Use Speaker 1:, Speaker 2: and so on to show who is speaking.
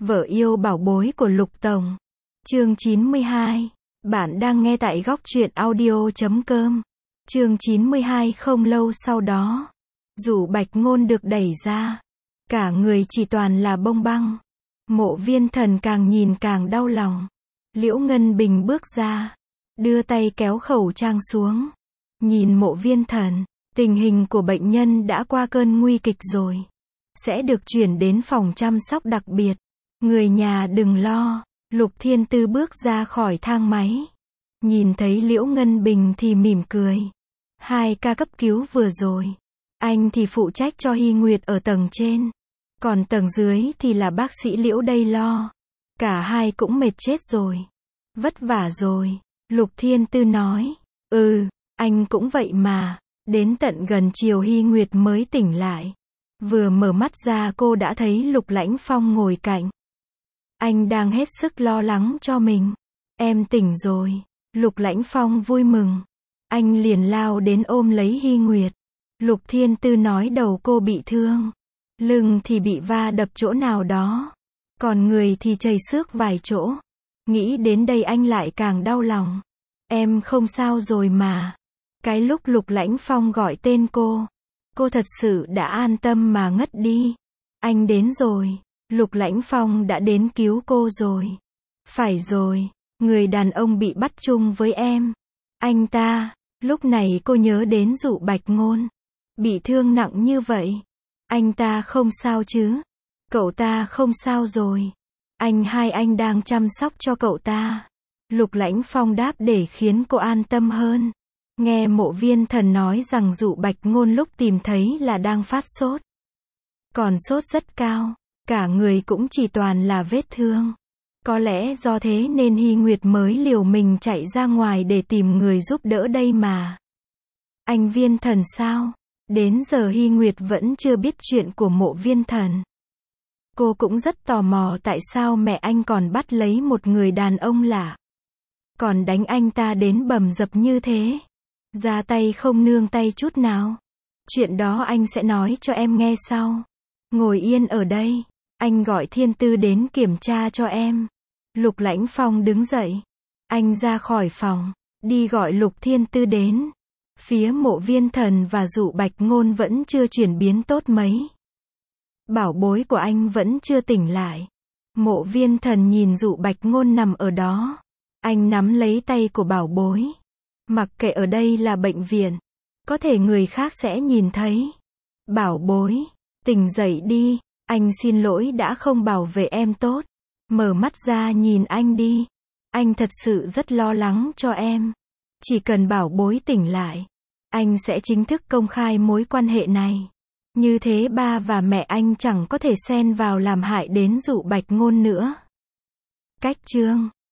Speaker 1: Vợ yêu bảo bối của Lục Tổng. Chương 92. Bạn đang nghe tại góc truyện audio.com. Chương 92. Không lâu sau đó, Dụ Bạch Ngôn được đẩy ra. Cả người chỉ toàn là bông băng. Mộ Viên Thần càng nhìn càng đau lòng. Liễu Ngân Bình bước ra, đưa tay kéo khẩu trang xuống. Nhìn Mộ Viên Thần, tình hình của bệnh nhân đã qua cơn nguy kịch rồi. Sẽ được chuyển đến phòng chăm sóc đặc biệt. Người nhà đừng lo. Lục Thiên Tư bước ra khỏi thang máy. Nhìn thấy Liễu Ngân Bình thì mỉm cười. 2 ca cấp cứu vừa rồi, anh thì phụ trách cho Hy Nguyệt ở tầng trên. Còn tầng dưới thì là bác sĩ Liễu đây lo. Cả hai cũng mệt chết rồi. Vất vả rồi. Lục Thiên Tư nói. Anh cũng vậy mà. Đến tận gần chiều Hy Nguyệt mới tỉnh lại. Vừa mở mắt ra cô đã thấy Lục Lãnh Phong ngồi cạnh. Anh đang hết sức lo lắng cho mình. Em tỉnh rồi. Lục Lãnh Phong vui mừng. Anh liền lao đến ôm lấy Hy Nguyệt. Lục Thiên Tư nói đầu cô bị thương. Lưng thì bị va đập chỗ nào đó. Còn người thì chảy xước vài chỗ. Nghĩ đến đây anh lại càng đau lòng. Em không sao rồi mà. Cái lúc Lục Lãnh Phong gọi tên cô thật sự đã an tâm mà ngất đi. Anh đến rồi. Lục Lãnh Phong đã đến cứu cô rồi. Phải rồi, người đàn ông bị bắt chung với em. Anh ta, lúc này cô nhớ đến Dụ Bạch Ngôn. Bị thương nặng như vậy. Anh ta không sao chứ? Cậu ta không sao rồi. Anh đang chăm sóc cho cậu ta. Lục Lãnh Phong đáp để khiến cô an tâm hơn. Nghe Mộ Viên Thần nói rằng Dụ Bạch Ngôn lúc tìm thấy là đang phát sốt. Còn sốt rất cao. Cả người cũng chỉ toàn là vết thương. Có lẽ do thế nên Hy Nguyệt mới liều mình chạy ra ngoài để tìm người giúp đỡ đây mà. Anh Viên Thần sao? Đến giờ Hy Nguyệt vẫn chưa biết chuyện của Mộ Viên Thần. Cô cũng rất tò mò tại sao mẹ anh còn bắt lấy một người đàn ông lạ. Còn đánh anh ta đến bầm dập như thế. Ra tay không nương tay chút nào. Chuyện đó anh sẽ nói cho em nghe sau. Ngồi yên ở đây. Anh gọi Thiên Tư đến kiểm tra cho em. Lục Lãnh Phong đứng dậy. Anh ra khỏi phòng, đi gọi Lục Thiên Tư đến. Phía Mộ Viên Thần và Dụ Bạch Ngôn vẫn chưa chuyển biến tốt mấy. Bảo bối của anh vẫn chưa tỉnh lại. Mộ Viên Thần nhìn Dụ Bạch Ngôn nằm ở đó. Anh nắm lấy tay của bảo bối. Mặc kệ ở đây là bệnh viện, có thể người khác sẽ nhìn thấy. Bảo bối, tỉnh dậy đi. Anh xin lỗi đã không bảo vệ em tốt. Mở mắt ra nhìn anh đi. Anh thật sự rất lo lắng cho em. Chỉ cần bảo bối tỉnh lại, anh sẽ chính thức công khai mối quan hệ này. Như thế ba và mẹ anh chẳng có thể xen vào làm hại đến Dụ Bạch Ngôn nữa. Cách chương